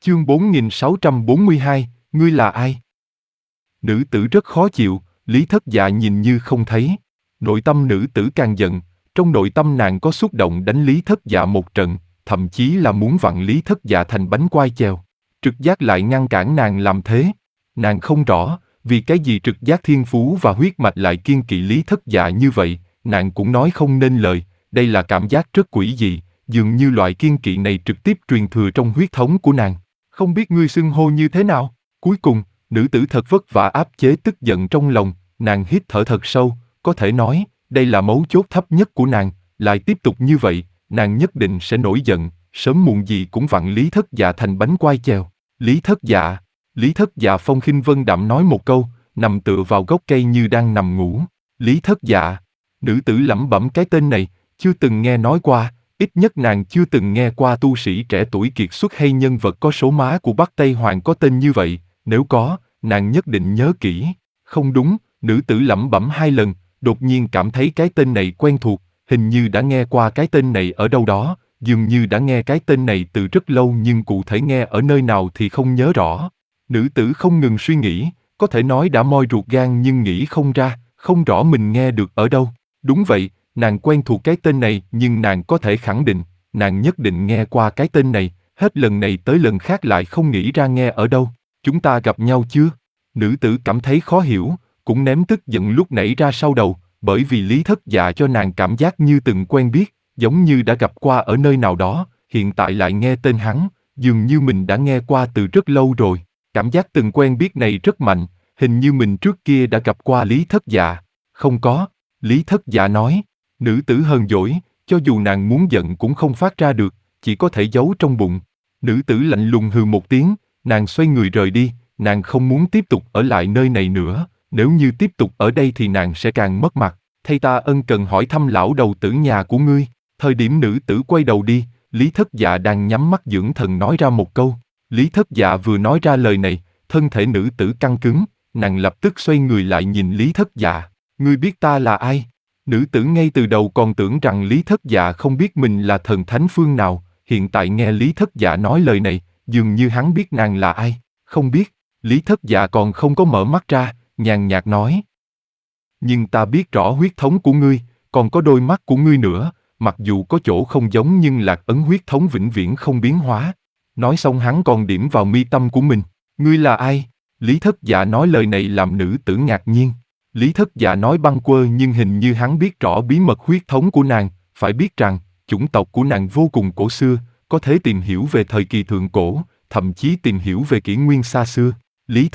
Chương 4642, ngươi là ai? Nữ tử rất khó chịu, Lý Thất Dạ nhìn như không thấy. Nội tâm nữ tử càng giận, trong nội tâm nàng có xúc động đánh Lý Thất Dạ một trận, thậm chí là muốn vặn Lý Thất Dạ thành bánh quai chèo. Trực giác lại ngăn cản nàng làm thế. Nàng không rõ, vì cái gì trực giác thiên phú và huyết mạch lại kiêng kỵ Lý Thất Dạ như vậy, nàng cũng nói không nên lời, đây là cảm giác rất quỷ dị, dường như loại kiêng kỵ này trực tiếp truyền thừa trong huyết thống của nàng. Không biết ngươi xưng hô như thế nào? Cuối cùng, nữ tử thật vất vả áp chế tức giận trong lòng, nàng hít thở thật sâu, có thể nói, đây là mấu chốt thấp nhất của nàng, lại tiếp tục như vậy, nàng nhất định sẽ nổi giận, sớm muộn gì cũng vặn Lý Thất Dạ thành bánh quai chèo. Lý Thất Dạ phong khinh vân đạm nói một câu, nằm tựa vào gốc cây như đang nằm ngủ. Lý Thất Dạ, nữ tử lẩm bẩm cái tên này, chưa từng nghe nói qua, ít nhất nàng chưa từng nghe qua tu sĩ trẻ tuổi kiệt xuất hay nhân vật có số má của Bắc Tây Hoàng có tên như vậy, nếu có, nàng nhất định nhớ kỹ. Không đúng, nữ tử lẩm bẩm 2 lần, đột nhiên cảm thấy cái tên này quen thuộc, hình như đã nghe qua cái tên này ở đâu đó, dường như đã nghe cái tên này từ rất lâu nhưng cụ thể nghe ở nơi nào thì không nhớ rõ. Nữ tử không ngừng suy nghĩ, có thể nói đã moi ruột gan nhưng nghĩ không ra, không rõ mình nghe được ở đâu. Đúng vậy, nàng quen thuộc cái tên này nhưng nàng có thể khẳng định, nàng nhất định nghe qua cái tên này, hết lần này tới lần khác lại không nghĩ ra nghe ở đâu. Chúng ta gặp nhau chưa? Nữ tử cảm thấy khó hiểu, cũng ném tức giận lúc nãy ra sau đầu, bởi vì Lý Thất Dạ cho nàng cảm giác như từng quen biết, giống như đã gặp qua ở nơi nào đó, hiện tại lại nghe tên hắn, dường như mình đã nghe qua từ rất lâu rồi. Cảm giác từng quen biết này rất mạnh, hình như mình trước kia đã gặp qua Lý Thất Dạ. Không có, Lý Thất Dạ nói. Nữ tử hờn dỗi, cho dù nàng muốn giận cũng không phát ra được, chỉ có thể giấu trong bụng. Nữ tử lạnh lùng hừ một tiếng, nàng xoay người rời đi, nàng không muốn tiếp tục ở lại nơi này nữa, nếu như tiếp tục ở đây thì nàng sẽ càng mất mặt. Thay ta ân cần hỏi thăm lão đầu tử nhà của ngươi. Thời điểm nữ tử quay đầu đi, Lý Thất Dạ đang nhắm mắt dưỡng thần nói ra một câu. Lý Thất Dạ vừa nói ra lời này, thân thể nữ tử căng cứng, nàng lập tức xoay người lại nhìn Lý Thất Dạ. Ngươi biết ta là ai? Nữ tử ngay từ đầu còn tưởng rằng Lý Thất Dạ không biết mình là thần thánh phương nào, hiện tại nghe Lý Thất Dạ nói lời này, dường như hắn biết nàng là ai. Không biết, Lý Thất Dạ còn không có mở mắt ra, nhàn nhạt nói. Nhưng ta biết rõ huyết thống của ngươi, còn có đôi mắt của ngươi nữa, mặc dù có chỗ không giống nhưng lạc ấn huyết thống vĩnh viễn không biến hóa. Nói xong hắn còn điểm vào mi tâm của mình. Ngươi là ai? Lý Thất Dạ nói lời này làm nữ tử ngạc nhiên. Lý Thất Dạ nói bâng quơ nhưng hình như hắn biết rõ bí mật huyết thống của nàng, phải biết rằng, chủng tộc của nàng vô cùng cổ xưa, có thể tìm hiểu về thời kỳ thượng cổ, thậm chí tìm hiểu về kỷ nguyên xa xưa. Lý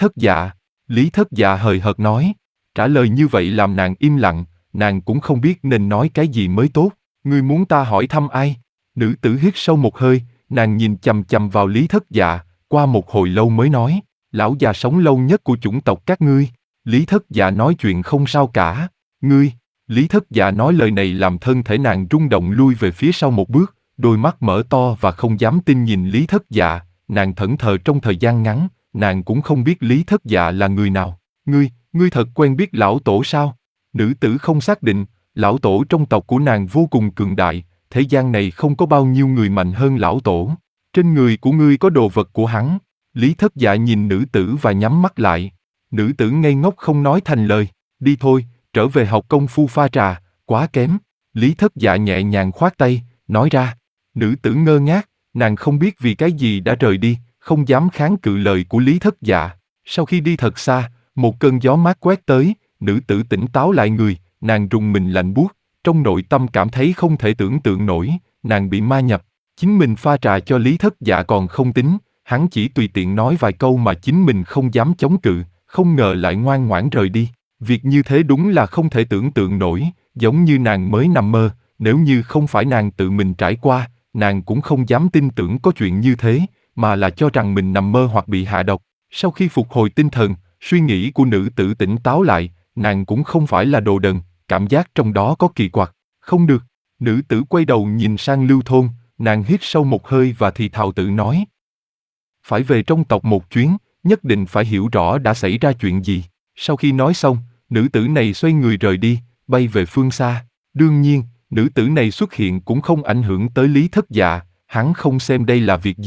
Thất Dạ hời hợt nói. Trả lời như vậy làm nàng im lặng, nàng cũng không biết nên nói cái gì mới tốt. Ngươi muốn ta hỏi thăm ai? Nữ tử hít sâu một hơi, nàng nhìn chằm chằm vào Lý Thất Dạ, qua một hồi lâu mới nói, lão già sống lâu nhất của chủng tộc các ngươi. Lý Thất Dạ nói chuyện không sao cả. Ngươi, Lý Thất Dạ nói lời này làm thân thể nàng rung động lui về phía sau một bước, đôi mắt mở to và không dám tin nhìn Lý Thất Dạ, nàng thẫn thờ trong thời gian ngắn, nàng cũng không biết Lý Thất Dạ là người nào. Ngươi thật quen biết lão tổ sao? Nữ tử không xác định, lão tổ trong tộc của nàng vô cùng cường đại, thế gian này không có bao nhiêu người mạnh hơn lão tổ. Trên người của ngươi có đồ vật của hắn. Lý Thất Dạ nhìn nữ tử và nhắm mắt lại. Nữ tử ngây ngốc không nói thành lời. Đi thôi, trở về học công phu pha trà, quá kém. Lý Thất Dạ nhẹ nhàng khoát tay, nói ra. Nữ tử ngơ ngác, nàng không biết vì cái gì đã rời đi, không dám kháng cự lời của Lý Thất Dạ. Sau khi đi thật xa, một cơn gió mát quét tới, nữ tử tỉnh táo lại người, nàng rùng mình lạnh buốt, trong nội tâm cảm thấy không thể tưởng tượng nổi, nàng bị ma nhập. Chính mình pha trà cho Lý Thất Dạ còn không tính, hắn chỉ tùy tiện nói vài câu mà chính mình không dám chống cự, không ngờ lại ngoan ngoãn rời đi. Việc như thế đúng là không thể tưởng tượng nổi, giống như nàng mới nằm mơ, nếu như không phải nàng tự mình trải qua, nàng cũng không dám tin tưởng có chuyện như thế, mà là cho rằng mình nằm mơ hoặc bị hạ độc. Sau khi phục hồi tinh thần, suy nghĩ của nữ tử tỉnh táo lại, nàng cũng không phải là đồ đần, cảm giác trong đó có kỳ quặc. Không được, nữ tử quay đầu nhìn sang Lưu Thôn, nàng hít sâu một hơi và thì thào tự nói. Phải về trong tộc một chuyến, nhất định phải hiểu rõ đã xảy ra chuyện gì. Sau khi nói xong, nữ tử này xoay người rời đi, bay về phương xa. Đương nhiên, nữ tử này xuất hiện cũng không ảnh hưởng tới Lý Thất Dạ, hắn không xem đây là việc gì.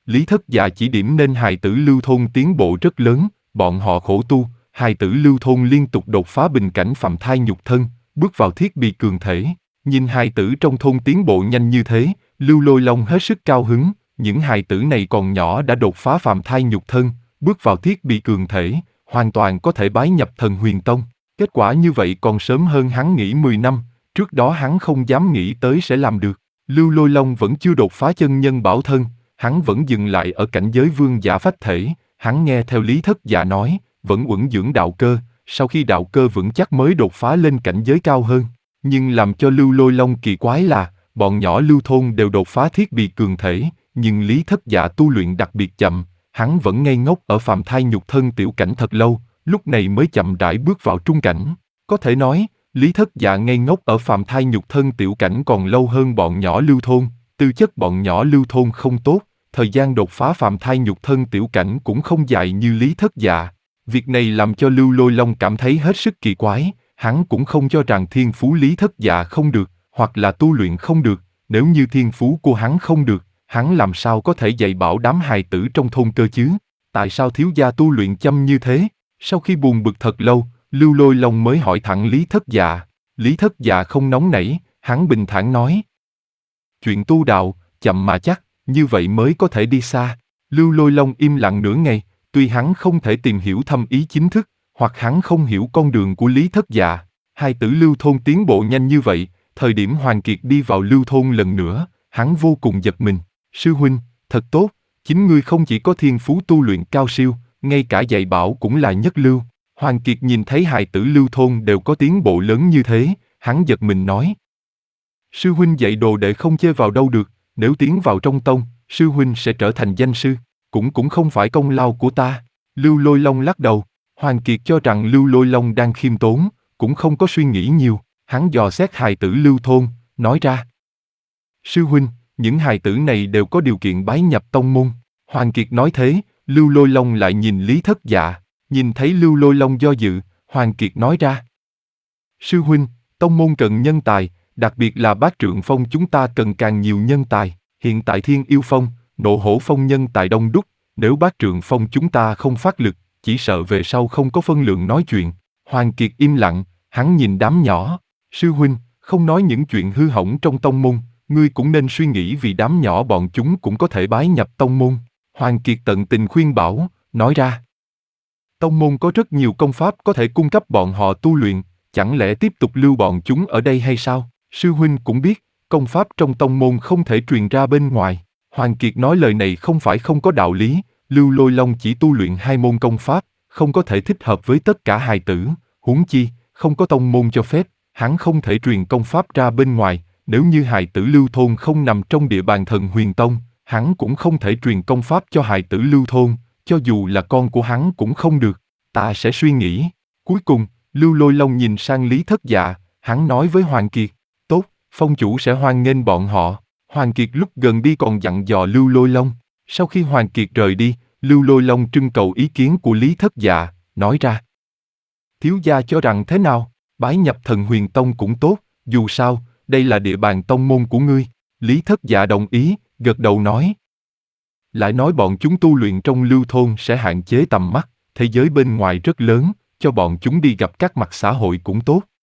Lý Thất Dạ chỉ điểm nên hài tử Lưu Thôn tiến bộ rất lớn, bọn họ khổ tu, hài tử Lưu Thôn liên tục đột phá bình cảnh phàm thai nhục thân, bước vào thiết bị cường thể. Nhìn hài tử trong thôn tiến bộ nhanh như thế, Lưu Lôi Long hết sức cao hứng, những hài tử này còn nhỏ đã đột phá phàm thai nhục thân, bước vào thiết bị cường thể, hoàn toàn có thể bái nhập Thần Huyền Tông. Kết quả như vậy còn sớm hơn hắn nghĩ 10 năm, trước đó hắn không dám nghĩ tới sẽ làm được. Lưu Lôi Long vẫn chưa đột phá chân nhân bảo thân, hắn vẫn dừng lại ở cảnh giới vương giả phách thể, hắn nghe theo Lý Thất Dạ nói, vẫn uẩn dưỡng đạo cơ, sau khi đạo cơ vững chắc mới đột phá lên cảnh giới cao hơn. Nhưng làm cho Lưu Lôi Long kỳ quái là, bọn nhỏ Lưu Thôn đều đột phá thiết bị cường thể, nhưng Lý Thất Dạ tu luyện đặc biệt chậm, hắn vẫn ngây ngốc ở phàm thai nhục thân tiểu cảnh thật lâu, lúc này mới chậm rãi bước vào trung cảnh. Có thể nói, Lý Thất Dạ ngây ngốc ở phàm thai nhục thân tiểu cảnh còn lâu hơn bọn nhỏ Lưu Thôn, tư chất bọn nhỏ Lưu Thôn không tốt, thời gian đột phá phàm thai nhục thân tiểu cảnh cũng không dài như Lý Thất Dạ. Việc này làm cho Lưu Lôi Long cảm thấy hết sức kỳ quái, hắn cũng không cho rằng thiên phú Lý Thất Dạ không được, hoặc là tu luyện không được, nếu như thiên phú của hắn không được, hắn làm sao có thể dạy bảo đám hài tử trong thôn cơ chứ? Tại sao thiếu gia tu luyện chăm như thế? Sau khi buồn bực thật lâu, Lưu Lôi Long mới hỏi thẳng Lý Thất Dạ. Lý Thất Dạ không nóng nảy, hắn bình thản nói. Chuyện tu đạo, chậm mà chắc, như vậy mới có thể đi xa. Lưu Lôi Long im lặng nửa ngày, tuy hắn không thể tìm hiểu thâm ý chính thức, hoặc hắn không hiểu con đường của Lý Thất Dạ. Hai tử Lưu Thôn tiến bộ nhanh như vậy, thời điểm Hoàng Kiệt đi vào Lưu Thôn lần nữa, hắn vô cùng giật mình. Sư huynh, thật tốt, chính ngươi không chỉ có thiên phú tu luyện cao siêu, ngay cả dạy bảo cũng là nhất lưu. Hoàng Kiệt nhìn thấy hài tử Lưu Thôn đều có tiến bộ lớn như thế, hắn giật mình nói. Sư huynh dạy đồ đệ không chê vào đâu được, nếu tiến vào trong tông, sư huynh sẽ trở thành danh sư, cũng không phải công lao của ta. Lưu Lôi Long lắc đầu, Hoàng Kiệt cho rằng Lưu Lôi Long đang khiêm tốn, cũng không có suy nghĩ nhiều, hắn dò xét hài tử Lưu Thôn, nói ra. Sư huynh, những hài tử này đều có điều kiện bái nhập tông môn. Hoàng Kiệt nói thế, Lưu Lôi Long lại nhìn Lý Thất Dạ, nhìn thấy Lưu Lôi Long do dự, Hoàng Kiệt nói ra. Sư huynh, tông môn cần nhân tài, đặc biệt là Bát Trượng Phong chúng ta cần càng nhiều nhân tài. Hiện tại Thiên Yêu Phong, Nộ Hổ Phong nhân tài đông đúc, nếu Bát Trượng Phong chúng ta không phát lực, chỉ sợ về sau không có phân lượng nói chuyện. Hoàng Kiệt im lặng, hắn nhìn đám nhỏ. Sư huynh, không nói những chuyện hư hỏng trong tông môn, ngươi cũng nên suy nghĩ vì đám nhỏ bọn chúng cũng có thể bái nhập tông môn. Hoàng Kiệt tận tình khuyên bảo, nói ra. Tông môn có rất nhiều công pháp có thể cung cấp bọn họ tu luyện, chẳng lẽ tiếp tục lưu bọn chúng ở đây hay sao? Sư huynh cũng biết, công pháp trong tông môn không thể truyền ra bên ngoài. Hoàng Kiệt nói lời này không phải không có đạo lý, Lưu Lôi Long chỉ tu luyện 2 môn công pháp, không có thể thích hợp với tất cả hài tử, huống chi, không có tông môn cho phép, hắn không thể truyền công pháp ra bên ngoài, nếu như hài tử Lưu Thôn không nằm trong địa bàn Thần Huyền Tông, hắn cũng không thể truyền công pháp cho hài tử Lưu Thôn, cho dù là con của hắn cũng không được, ta sẽ suy nghĩ. Cuối cùng, Lưu Lôi Long nhìn sang Lý Thất Dạ, hắn nói với Hoàng Kiệt, tốt, phong chủ sẽ hoan nghênh bọn họ. Hoàng Kiệt lúc gần đi còn dặn dò Lưu Lôi Long. Sau khi Hoàng Kiệt rời đi, Lưu Lôi Long trưng cầu ý kiến của Lý Thất Dạ, nói ra. Thiếu gia cho rằng thế nào, bái nhập Thần Huyền Tông cũng tốt, dù sao, đây là địa bàn tông môn của ngươi. Lý Thất Dạ đồng ý, gật đầu nói. Lại nói bọn chúng tu luyện trong Lưu Thôn sẽ hạn chế tầm mắt, thế giới bên ngoài rất lớn, cho bọn chúng đi gặp các mặt xã hội cũng tốt.